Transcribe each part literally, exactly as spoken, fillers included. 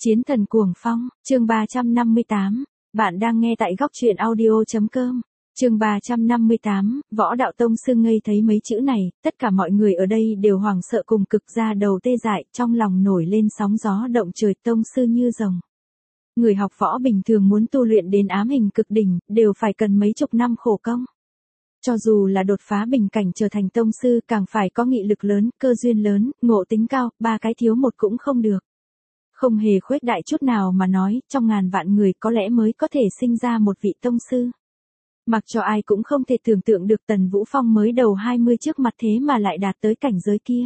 Chiến thần cuồng phong, chương ba trăm năm mươi tám. Bạn đang nghe tại góc truyện audio.com. Chương ba trăm năm mươi tám, Võ Đạo Tông Sư ngây thấy mấy chữ này, tất cả mọi người ở đây đều hoảng sợ cùng cực, ra đầu tê dại, trong lòng nổi lên sóng gió động trời. Tông sư như rồng. Người học võ bình thường muốn tu luyện đến ám hình cực đỉnh, đều phải cần mấy chục năm khổ công. Cho dù là đột phá bình cảnh trở thành tông sư, càng phải có nghị lực lớn, cơ duyên lớn, ngộ tính cao, ba cái thiếu một cũng không được. Không hề khuếch đại chút nào mà nói, trong ngàn vạn người có lẽ mới có thể sinh ra một vị tông sư. Mặc cho ai cũng không thể tưởng tượng được Tần Vũ Phong mới đầu hai mươi trước mặt thế mà lại đạt tới cảnh giới kia.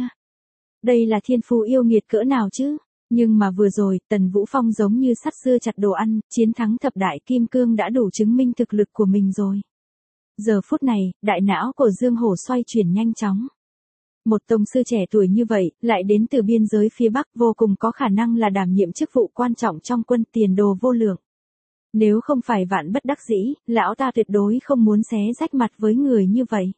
Đây là thiên phú yêu nghiệt cỡ nào chứ? Nhưng mà vừa rồi, Tần Vũ Phong giống như sắt dưa chặt đồ ăn, chiến thắng thập đại kim cương đã đủ chứng minh thực lực của mình rồi. Giờ phút này, đại não của Dương Hổ xoay chuyển nhanh chóng. Một tông sư trẻ tuổi như vậy, lại đến từ biên giới phía Bắc, vô cùng có khả năng là đảm nhiệm chức vụ quan trọng trong quân, tiền đồ vô lượng. Nếu không phải vạn bất đắc dĩ, lão ta tuyệt đối không muốn xé rách mặt với người như vậy.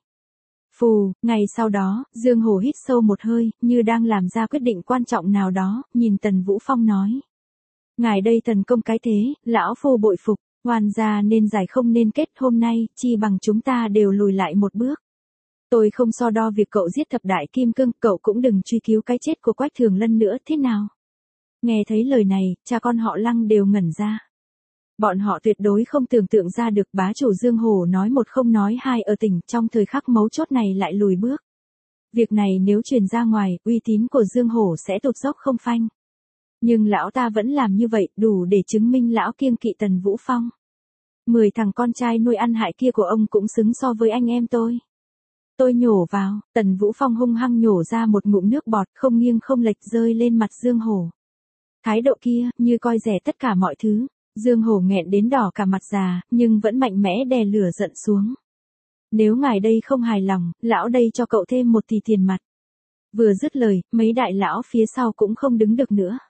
Phù, ngày sau đó, Dương Hổ hít sâu một hơi, như đang làm ra quyết định quan trọng nào đó, nhìn Tần Vũ Phong nói. Ngài đây thần công cái thế, lão phu bội phục, hoàn gia nên giải không nên kết, hôm nay, chi bằng chúng ta đều lùi lại một bước. Tôi không so đo việc cậu giết thập đại kim cương, cậu cũng đừng truy cứu cái chết của Quách Thường Lân nữa, thế nào? Nghe thấy lời này, cha con họ Lăng đều ngẩn ra. Bọn họ tuyệt đối không tưởng tượng ra được bá chủ Dương Hổ nói một không nói hai ở tỉnh, trong thời khắc mấu chốt này lại lùi bước. Việc này nếu truyền ra ngoài, uy tín của Dương Hổ sẽ tụt dốc không phanh. Nhưng lão ta vẫn làm như vậy, đủ để chứng minh lão kiêng kỵ Tần Vũ Phong. Mười thằng con trai nuôi ăn hại kia của ông cũng xứng so với anh em tôi. Tôi nhổ vào, Tần Vũ Phong hung hăng nhổ ra một ngụm nước bọt, không nghiêng không lệch rơi lên mặt Dương Hổ. Thái độ kia, như coi rẻ tất cả mọi thứ. Dương Hổ nghẹn đến đỏ cả mặt già, nhưng vẫn mạnh mẽ đè lửa giận xuống. Nếu ngài đây không hài lòng, lão đây cho cậu thêm một tỷ tiền mặt. Vừa dứt lời, mấy đại lão phía sau cũng không đứng được nữa.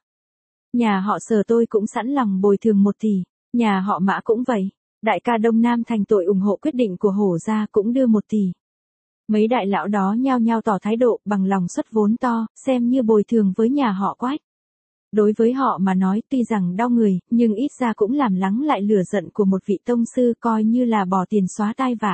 Nhà họ Sở tôi cũng sẵn lòng bồi thường một tỷ, nhà họ Mã cũng vậy. Đại ca Đông Nam thành tội ủng hộ quyết định của Hổ gia cũng đưa một tỷ. Mấy đại lão đó nhao nhao tỏ thái độ bằng lòng xuất vốn to, xem như bồi thường với nhà họ Quách. Đối với họ mà nói tuy rằng đau người, nhưng ít ra cũng làm lắng lại lửa giận của một vị tông sư, coi như là bỏ tiền xóa tai vạ.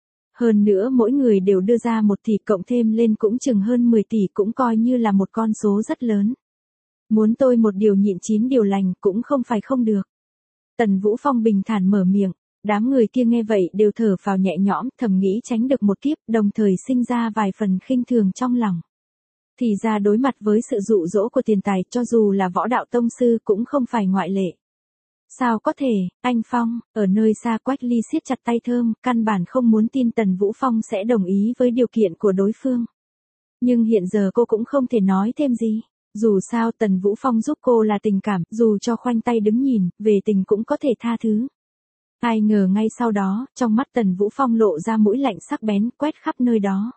Hơn nữa mỗi người đều đưa ra một tỷ, cộng thêm lên cũng chừng hơn mười tỷ, cũng coi như là một con số rất lớn. Muốn tôi một điều nhịn chín điều lành cũng không phải không được. Tần Vũ Phong bình thản mở miệng. Đám người kia nghe vậy đều thở phào nhẹ nhõm, thầm nghĩ tránh được một kiếp, đồng thời sinh ra vài phần khinh thường trong lòng. Thì ra đối mặt với sự dụ dỗ của tiền tài, cho dù là võ đạo tông sư cũng không phải ngoại lệ. Sao có thể, anh Phong, ở nơi xa Quách Ly siết chặt tay thơm, căn bản không muốn tin Tần Vũ Phong sẽ đồng ý với điều kiện của đối phương. Nhưng hiện giờ cô cũng không thể nói thêm gì. Dù sao Tần Vũ Phong giúp cô là tình cảm, dù cho khoanh tay đứng nhìn, về tình cũng có thể tha thứ. Ai ngờ ngay sau đó, trong mắt Tần Vũ Phong lộ ra mũi lạnh sắc bén, quét khắp nơi đó.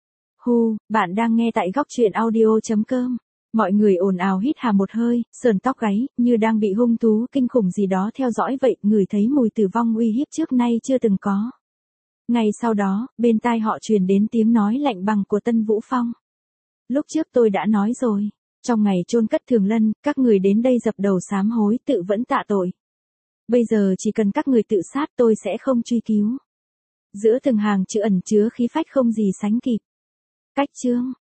Hu, bạn đang nghe tại góc truyện audio.com. Mọi người ồn ào hít hà một hơi, sờn tóc gáy, như đang bị hung thú kinh khủng gì đó theo dõi vậy, ngửi thấy mùi tử vong uy hiếp trước nay chưa từng có. Ngay sau đó, bên tai họ truyền đến tiếng nói lạnh bằng của Tân Vũ Phong. Lúc trước tôi đã nói rồi, trong ngày chôn cất Thường Lân, các người đến đây dập đầu sám hối, tự vẫn tạ tội. Bây giờ chỉ cần các người tự sát, tôi sẽ không truy cứu. Giữa từng hàng chữ ẩn chứa khí phách không gì sánh kịp. Cách chương,